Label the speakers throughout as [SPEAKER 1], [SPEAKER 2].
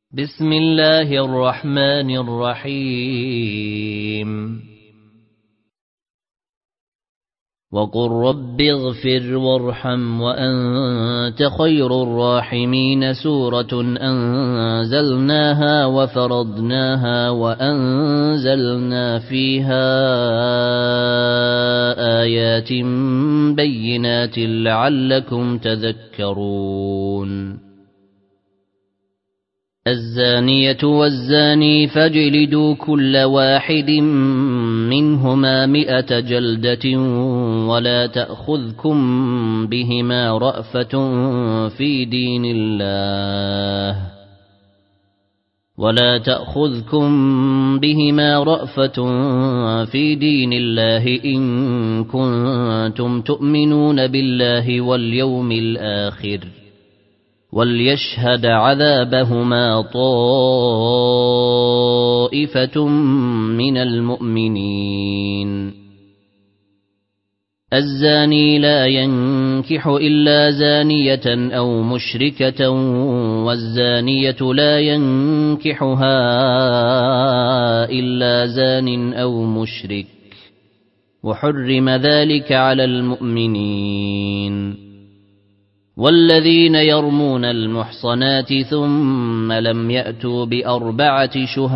[SPEAKER 1] بسم الله الرحمن الرحيم وقل رب اغفر وارحم وأنت خير الراحمين سورة أنزلناها وفرضناها وأنزلنا فيها آيات بينات لعلكم تذكرون الزانية والزاني فاجلدوا كل واحد منهما 100 جلدة ولا تأخذكم بهما رأفة في دين الله إن كنتم تؤمنون بالله واليوم الآخر وليشهد عذابهما طائفة من المؤمنين الزاني لا ينكح إلا زانية أو مشركة والزانية لا ينكحها إلا زان أو مشرك وحرم ذلك على المؤمنين والذين يرمون المحصنات ثم لم يأتوا ب4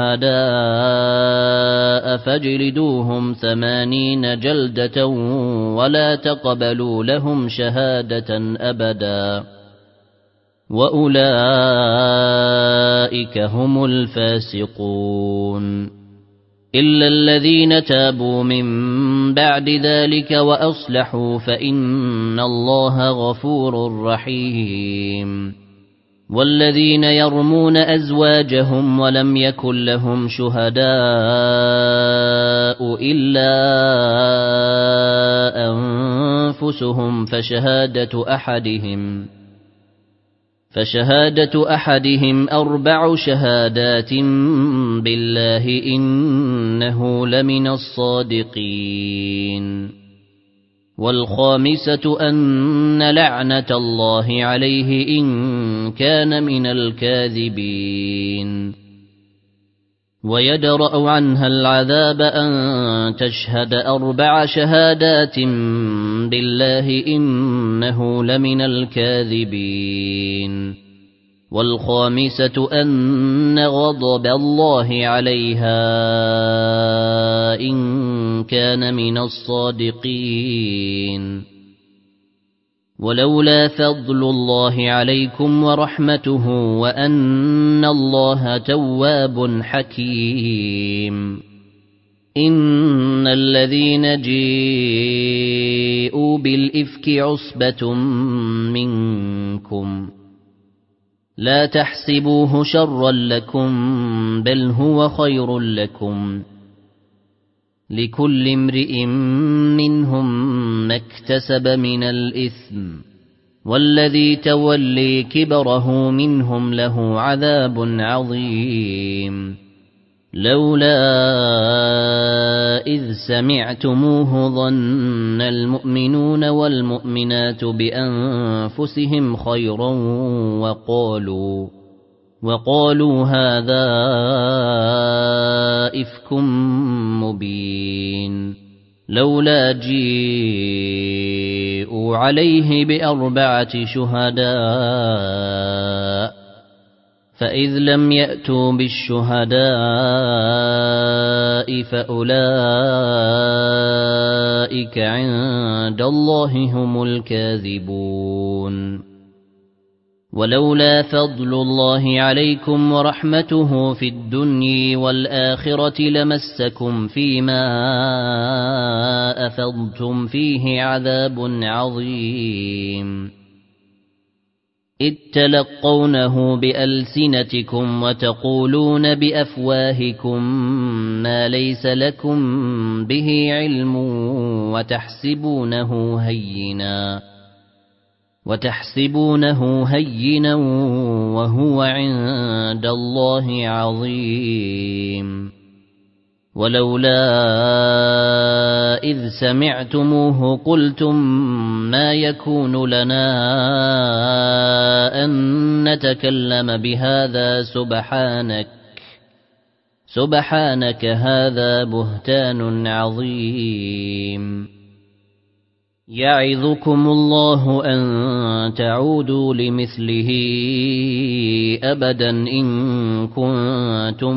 [SPEAKER 1] شهداء فاجلدوهم 80 جلدة ولا تقبلوا لهم شهادة أبدا وأولئك هم الفاسقون إلا الذين تابوا من بعد ذلك وأصلحوا فإن الله غفور رحيم والذين يرمون أزواجهم ولم يكن لهم شهداء إلا أنفسهم فشهادة أحدهم 4 شهادات بالله إنه لمن الصادقين والخامسة أن لعنة الله عليه إن كان من الكاذبين ويدرأ عنها العذاب أن تشهد 4 شهادات بالله إنه لمن الكاذبين والخامسة أن غضب الله عليها إن كان من الصادقين ولولا فضل الله عليكم ورحمته وأن الله تواب حكيم إن الذين جاءوا بالإفك عصبة منكم لا تحسبوه شرا لكم بل هو خير لكم لكل امرئ منهم ما اكتسب من الإثم والذي تولي كبره منهم له عذاب عظيم لولا إذ سمعتموه ظن المؤمنون والمؤمنات بأنفسهم خيرا وقالوا هذا إفك مبين لولا جاءوا عليه ب4 شهداء فإذ لم يأتوا بالشهداء فأولئك عند الله هم الكاذبون ولولا فضل الله عليكم ورحمته في الدنيا والآخرة لمسكم فيما أفضتم فيه عذاب عظيم إذ تلقونه بألسنتكم وتقولون بأفواهكم ما ليس لكم به علم وتحسبونه هينا وهو عند الله عظيم ولولا إذ سمعتموه قلتم ما يكون لنا أن نتكلم بهذا سبحانك هذا بهتان عظيم يعظكم الله أن تعودوا لمثله أبدا إن كنتم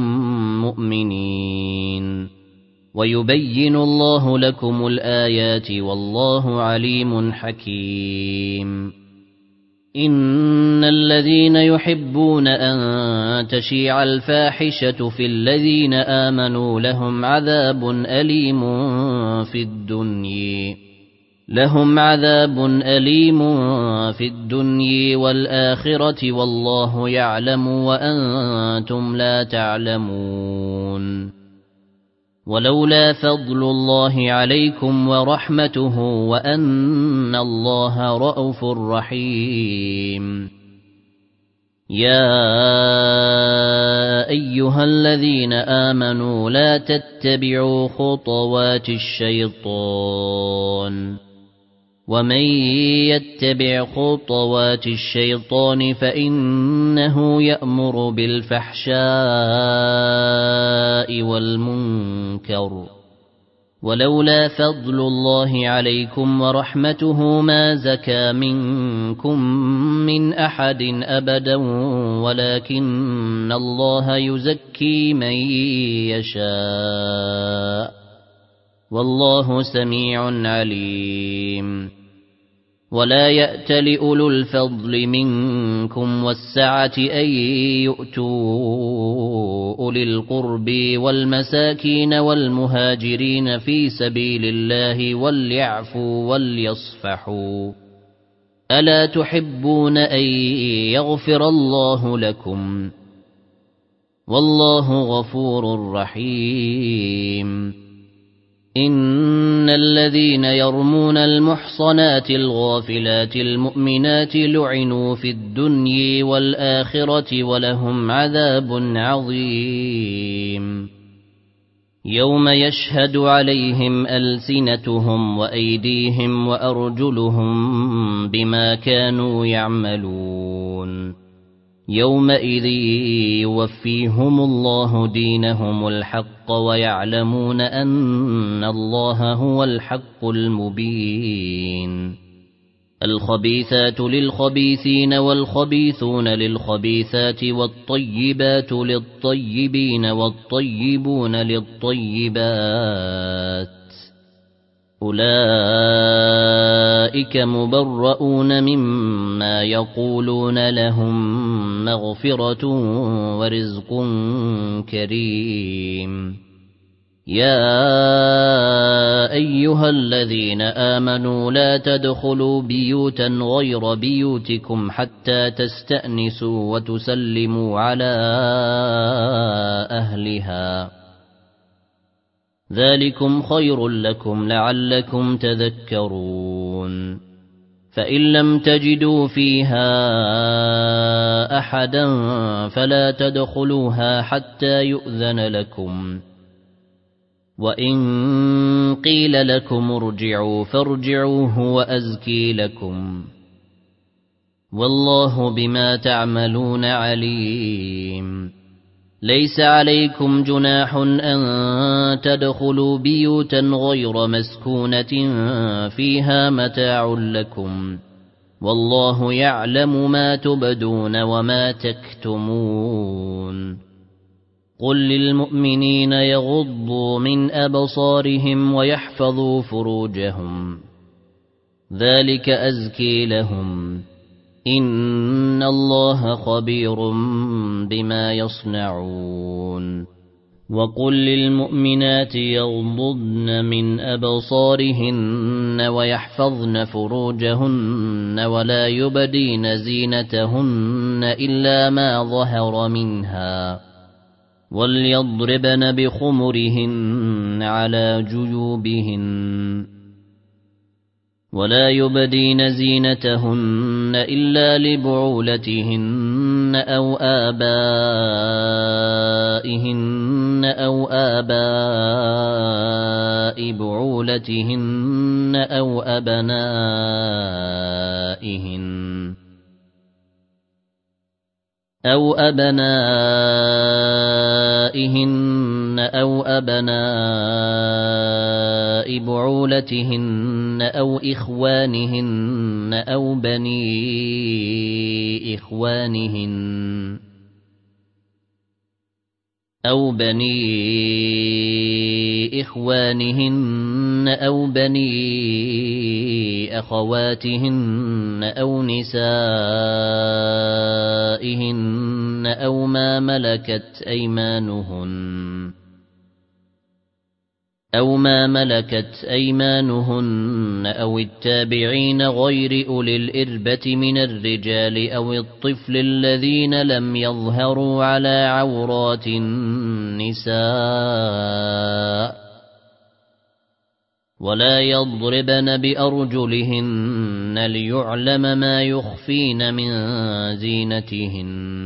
[SPEAKER 1] مؤمنين ويبين الله لكم الآيات والله عليم حكيم إن الذين يحبون أن تشيع الفاحشة في الذين آمنوا لهم عذاب أليم في الدنيا والآخرة والله يعلم وأنتم لا تعلمون ولولا فضل الله عليكم ورحمته وأن الله رءوف رحيم يا أيها الذين آمنوا لا تتبعوا خطوات الشيطان ومن يتبع خطوات الشيطان فإنه يأمر بالفحشاء والمنكر ولولا فضل الله عليكم ورحمته ما زكى منكم من أحد أبدا ولكن الله يزكي من يشاء والله سميع عليم ولا يأتل أولو الفضل منكم والسعة أن يؤتوا أولي القرب والمساكين والمهاجرين في سبيل الله وليعفوا وليصفحوا ألا تحبون أن يغفر الله لكم والله غفور رحيم إن الذين يرمون المحصنات الغافلات المؤمنات لعنوا في الدنيا والآخرة ولهم عذاب عظيم يوم يشهد عليهم ألسنتهم وأيديهم وأرجلهم بما كانوا يعملون يومئذ يوفيهم الله دينهم الحق ويعلمون أن الله هو الحق المبين الخبيثات للخبيثين والخبيثون للخبيثات والطيبات للطيبين والطيبون للطيبات أولئك مبرؤون مما يقولون لهم مغفرة ورزق كريم يا أيها الذين آمنوا لا تدخلوا بيوتا غير بيوتكم حتى تستأنسوا وتسلموا على أهلها ذلكم خير لكم لعلكم تذكرون فإن لم تجدوا فيها أحدا فلا تدخلوها حتى يؤذن لكم وإن قيل لكم ارجعوا فارجعوا هو أزكي لكم والله بما تعملون عليم ليس عليكم جناح أن تدخلوا بيوتا غير مسكونة فيها متاع لكم والله يعلم ما تبدون وما تكتمون قل للمؤمنين يغضوا من أبصارهم ويحفظوا فروجهم ذلك أزكي لهم إن الله خبير بما يصنعون وقل للمؤمنات يغضضن من أبصارهن ويحفظن فروجهن ولا يبدين زينتهن إلا ما ظهر منها وليضربن بخمرهن على جيوبهن ولا يبدين زينتهن إلا لبعولتهن أو آباء بعولتهن أو أبنائهن أو أبناء بعولتهن أو إخوانهن أو بني إخوانهن أو بني أخواتهن أو نسائهن أو ما ملكت أيمانهن أو التابعين غير أولي الإربة من الرجال أو الطفل الذين لم يظهروا على عورات النساء ولا يضربن بأرجلهن ليعلم ما يخفين من زينتهن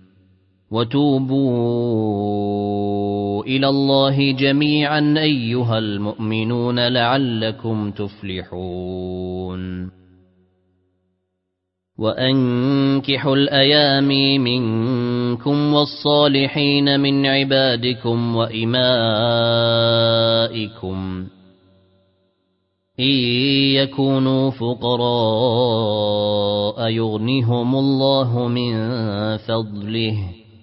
[SPEAKER 1] وتوبوا إلى الله جميعا أيها المؤمنون لعلكم تفلحون وأنكحوا الأيام منكم والصالحين من عبادكم وإمائكم إن يكونوا فقراء يغنهم الله من فضله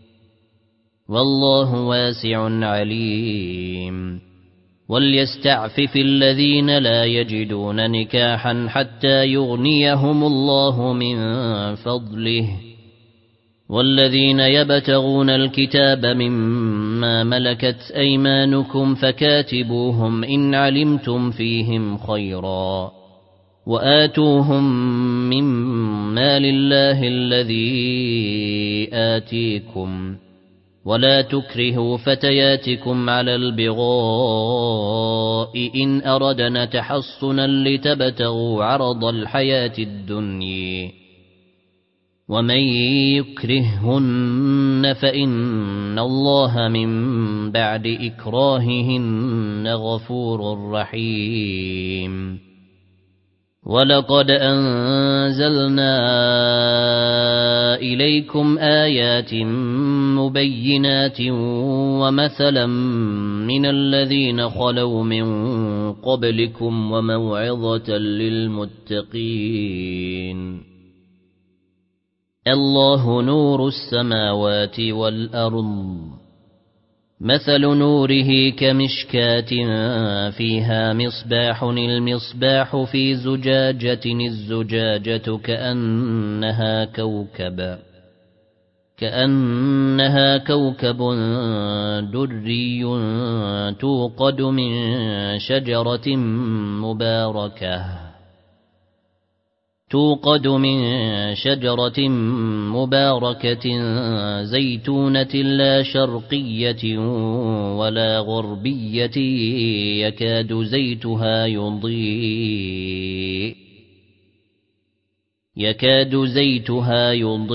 [SPEAKER 1] والله واسع عليم وليستعفف الذين لا يجدون نكاحا حتى يغنيهم الله من فضله والذين يبتغون الكتاب مما ملكت أيمانكم فكاتبوهم إن علمتم فيهم خيرا وآتوهم من مال الله الذي آتيكم ولا تكرهوا فتياتكم على البغاء إن أردنا تحصنا لتبتغوا عرض الحياة الدنيا ومن يكرههن فإن الله من بعد إكراههن غفور رحيم ولقد أنزلنا إليكم آيات مبينات ومثلا من الذين خلوا من قبلكم وموعظة للمتقين الله نور السماوات والأرض مثل نوره كمشكاة فيها مصباح المصباح في زجاجة الزجاجة كأنها كوكب دري توقد من شجرة مباركة زيتونة لا شرقية ولا غربية يكاد زيتها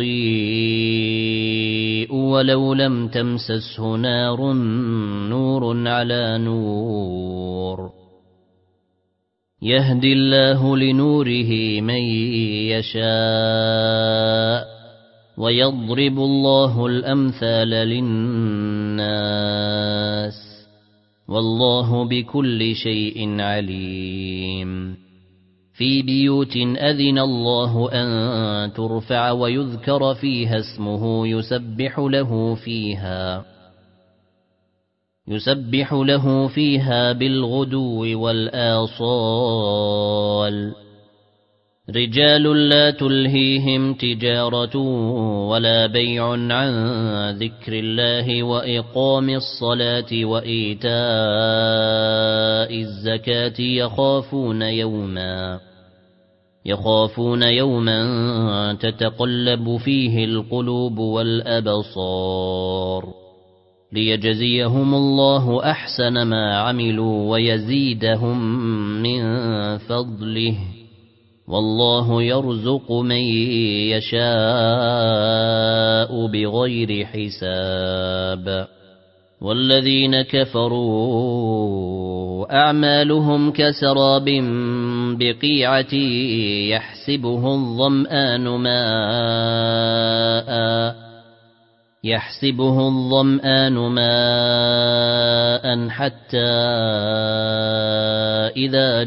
[SPEAKER 1] يضيء ولو لم تمسسه نار نور على نور يهدي الله لنوره من يشاء ويضرب الله الأمثال للناس والله بكل شيء عليم في بيوت أذن الله أن ترفع ويذكر فيها اسمه يسبح له فيها بالغدو والآصال رجال لا تلهيهم تجارة ولا بيع عن ذكر الله وإقام الصلاة وإيتاء الزكاة يخافون يوما تتقلب فيه القلوب والأبصار ليجزيهم الله أحسن ما عملوا ويزيدهم من فضله والله يرزق من يشاء بغير حساب والذين كفروا أعمالهم كسراب بقيعة يحسبه الظمآن ماء حتى إذا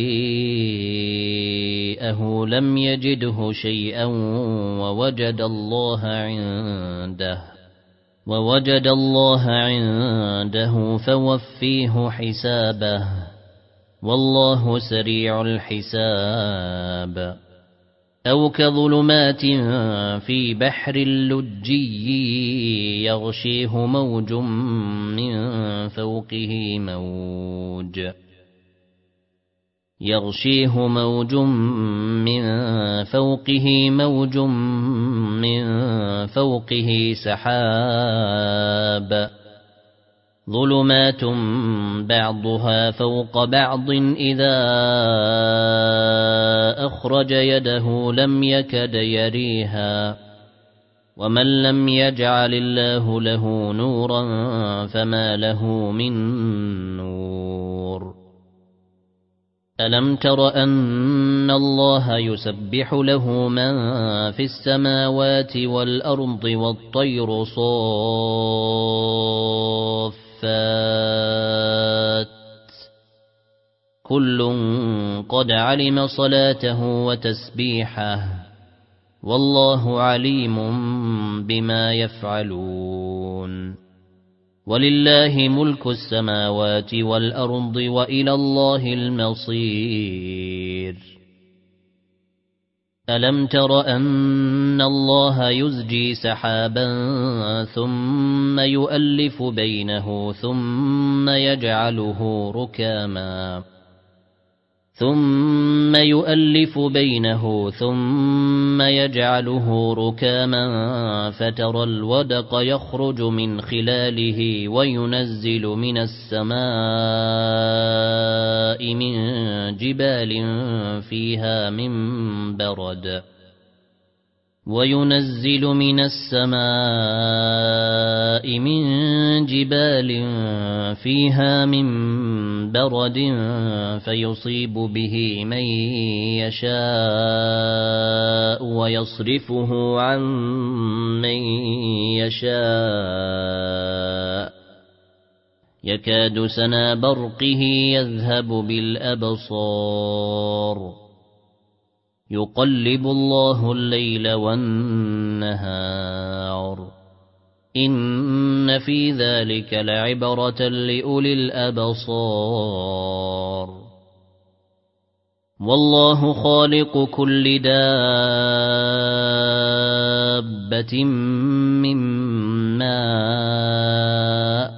[SPEAKER 1] جاءه لم يجده شيئا ووجد الله عنده فوفيه حسابه والله سريع الحساب أو كظلمات في بحر اللجي يغشيه موج من فوقه من فوقه سحاب ظلمات بعضها فوق بعض إذا أخرج يده لم يكد يريها ومن لم يجعل الله له نورا فما له من نور ألم تر أن الله يسبح له من في السماوات والأرض والطير صافات كل قد علم صلاته وتسبيحه والله عليم بما يفعلون ولله ملك السماوات والأرض وإلى الله المصير ألم تر أن الله يزجي سحابا ثم يؤلف بينه ثم يجعله ركاما فترى الودق يخرج من خلاله وينزل من السماء من جبال فيها من برد فيصيب به من يشاء ويصرفه عن من يشاء يكاد سنا برقه يذهب بالأبصار يقلب الله الليل والنهار إن في ذلك لعبرة لأولي الأبصار والله خالق كل دابة من ماء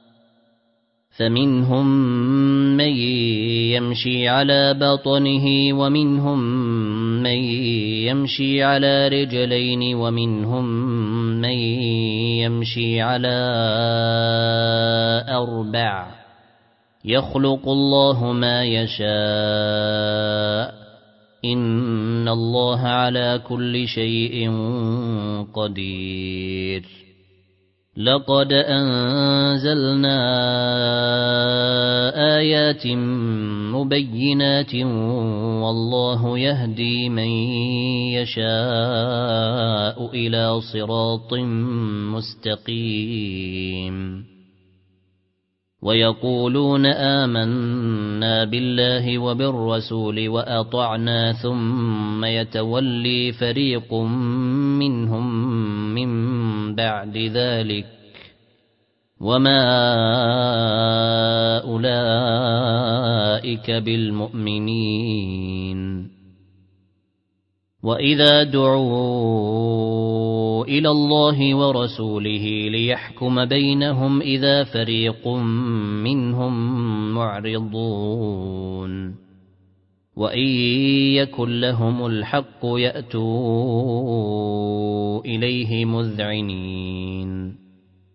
[SPEAKER 1] فمنهم من يمشي على بطنه ومنهم من يمشي على رجلين ومنهم من يمشي على أربع يخلق الله ما يشاء إن الله على كل شيء قدير لقد أنزلنا آيات مبينات والله يهدي من يشاء إلى صراط مستقيم ويقولون آمنا بالله وبالرسول وأطعنا ثم يتولي فريق منهم من بعد ذلك وما أولئك بالمؤمنين وإذا دعوا إلى الله ورسوله ليحكم بينهم إذا فريق منهم معرضون وإن يكن لهم الحق يأتوا إليه مذعنين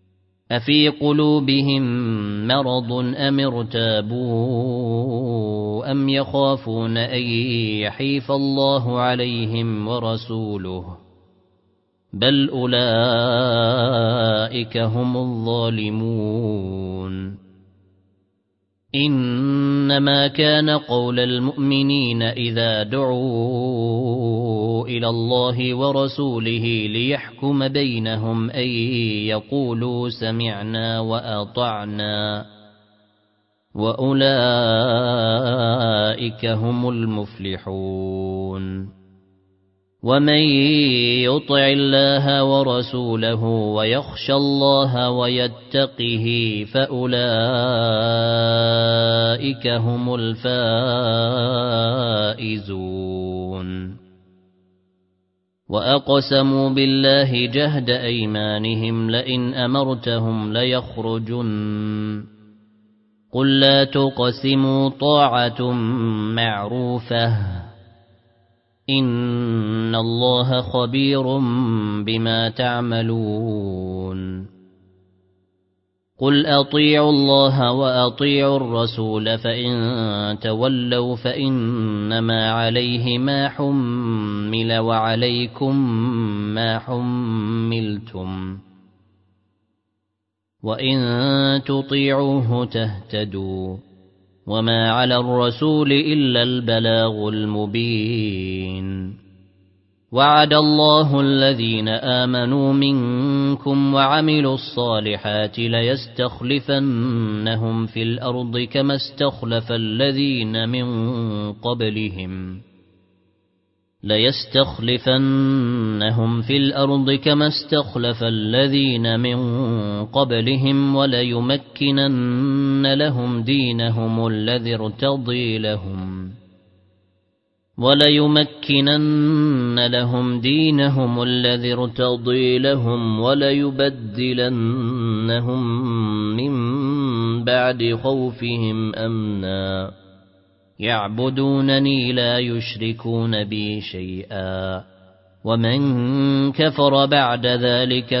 [SPEAKER 1] أفي قلوبهم مرض أم ارتابوا أم يخافون أن يحيف الله عليهم ورسوله بل أولئك هم الظالمون إنما كان قول المؤمنين إذا دعوا إلى الله ورسوله ليحكم بينهم أن يقولوا سمعنا وأطعنا وأولئك هم المفلحون ومن يطع الله ورسوله ويخشى الله ويتقه فأولئك هم الفائزون وأقسموا بالله جهد أيمانهم لئن أمرتهم ليخرجن قل لا تقسموا طاعة معروفة إن الله خبير بما تعملون قل أطيعوا الله وأطيعوا الرسول فإن تولوا فإنما عليه ما حمل وعليكم ما حملتم وإن تطيعوه تهتدوا وما على الرسول إلا البلاغ المبين وعد الله الذين آمنوا منكم وعملوا الصالحات ليستخلفنهم في الأرض كما استخلف الذين من قبلهم وليمكنن لهم دينهم الذي ارتضي لهم وليبدلنهم من بعد خوفهم أمنا يعبدونني لا يشركون بي شيئا ومن كفر بعد ذلك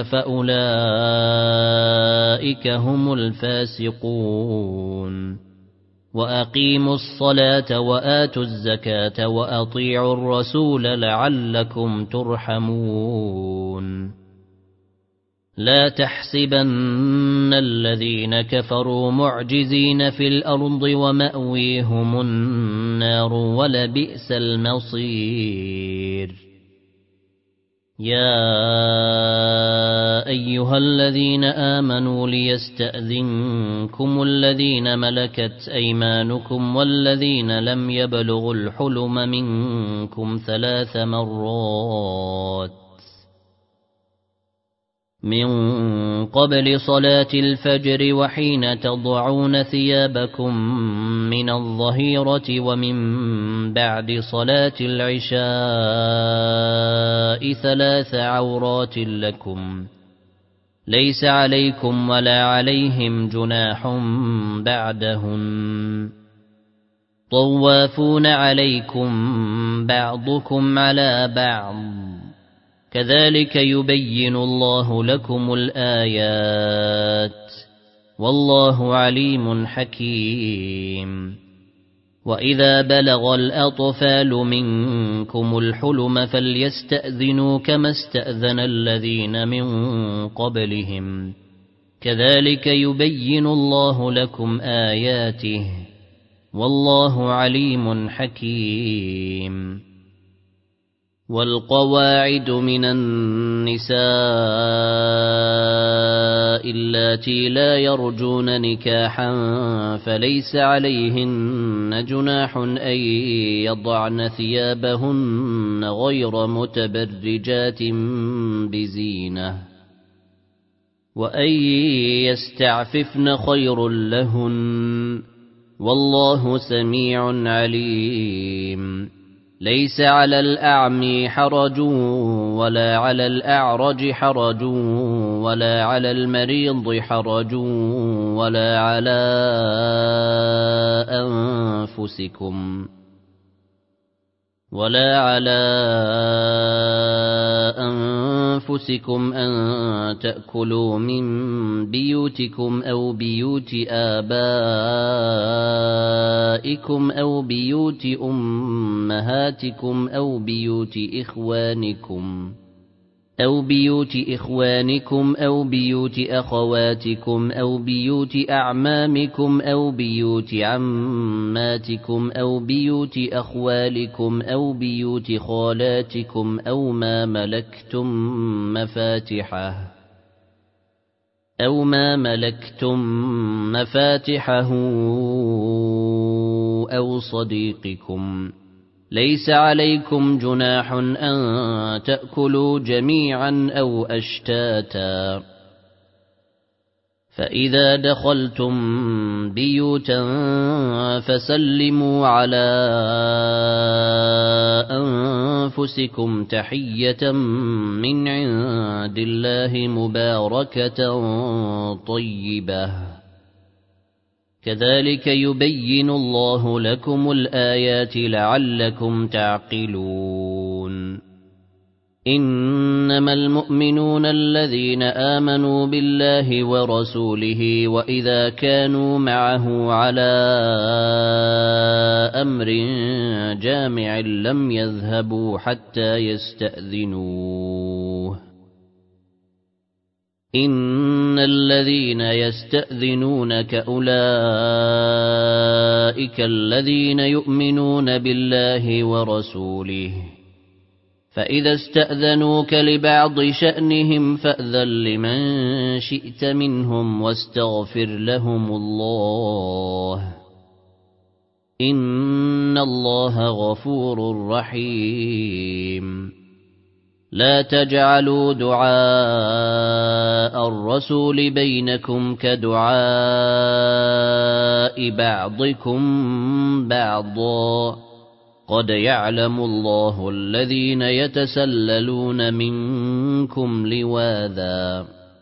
[SPEAKER 1] فأولئك هم الفاسقون وأقيموا الصلاة وآتوا الزكاة وأطيعوا الرسول لعلكم ترحمون لا تحسبن الذين كفروا معجزين في الأرض ومأويهم النار ولبئس المصير يا أيها الذين آمنوا ليستأذنكم الذين ملكت أيمانكم والذين لم يبلغوا الحلم منكم 3 مرات من قبل صلاة الفجر وحين تضعون ثيابكم من الظهيرة ومن بعد صلاة العشاء 3 عورات لكم ليس عليكم ولا عليهم جناح بعدهن طوافون عليكم بعضكم على بعض كذلك يبين الله لكم الآيات والله عليم حكيم وإذا بلغ الأطفال منكم الحلم فليستأذنوا كما استأذن الذين من قبلهم كذلك يبين الله لكم آياته والله عليم حكيم والقواعد من النساء اللاتي لا يرجون نكاحا فليس عليهن جناح أن يضعن ثيابهن غير متبرجات بزينة وأن يستعففن خير لهن والله سميع عليم ليس على الأعمي حرج ولا على الأعرج حرج ولا على المريض حرج ولا على أنفسكم ولا على أنفسكم أن تأكلوا من بيوتكم أو بيوت آبائكم أو بيوت أمهاتكم أو بيوت إخوانكم أو بيوت أخواتكم أو بيوت أعمامكم أو بيوت عماتكم أو بيوت أخوالكم أو بيوت خالاتكم أو ما ملكتم مفاتحه أو صديقكم. ليس عليكم جناح أن تأكلوا جميعا أو أشتاتا. فإذا دخلتم بيوتا فسلموا على أنفسكم تحية من عند الله مباركة طيبة. كذلك يبين الله لكم الآيات لعلكم تعقلون. إنما المؤمنون الذين آمنوا بالله ورسوله وإذا كانوا معه على أمر جامع لم يذهبوا حتى يستأذنوه. إن الذين يستأذنونك أولئك الذين يؤمنون بالله ورسوله، فإذا استأذنوك لبعض شأنهم فأذن لمن شئت منهم واستغفر لهم الله، إن الله غفور رحيم. لا تجعلوا دعاء الرسول بينكم كدعاء بعضكم بعضا، قد يعلم الله الذين يتسللون منكم لواذا،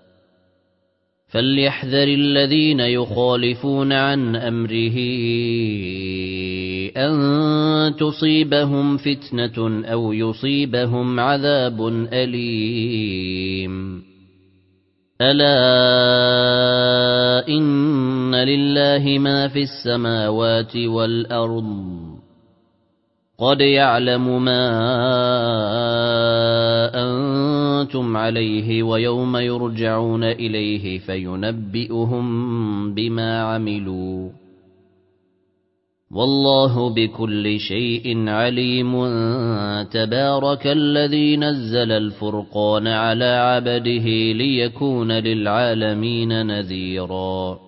[SPEAKER 1] فليحذر الذين يخالفون عن أمره أن تصيبهم فتنة أو يصيبهم عذاب أليم. ألا إن لله ما في السماوات والأرض، قد يعلم ما أنتم عليه ويوم يرجعون إليه فينبئهم بما عملوا، والله بكل شيء عليم. تبارك الذي نزل الفرقان على عبده ليكون للعالمين نذيرا.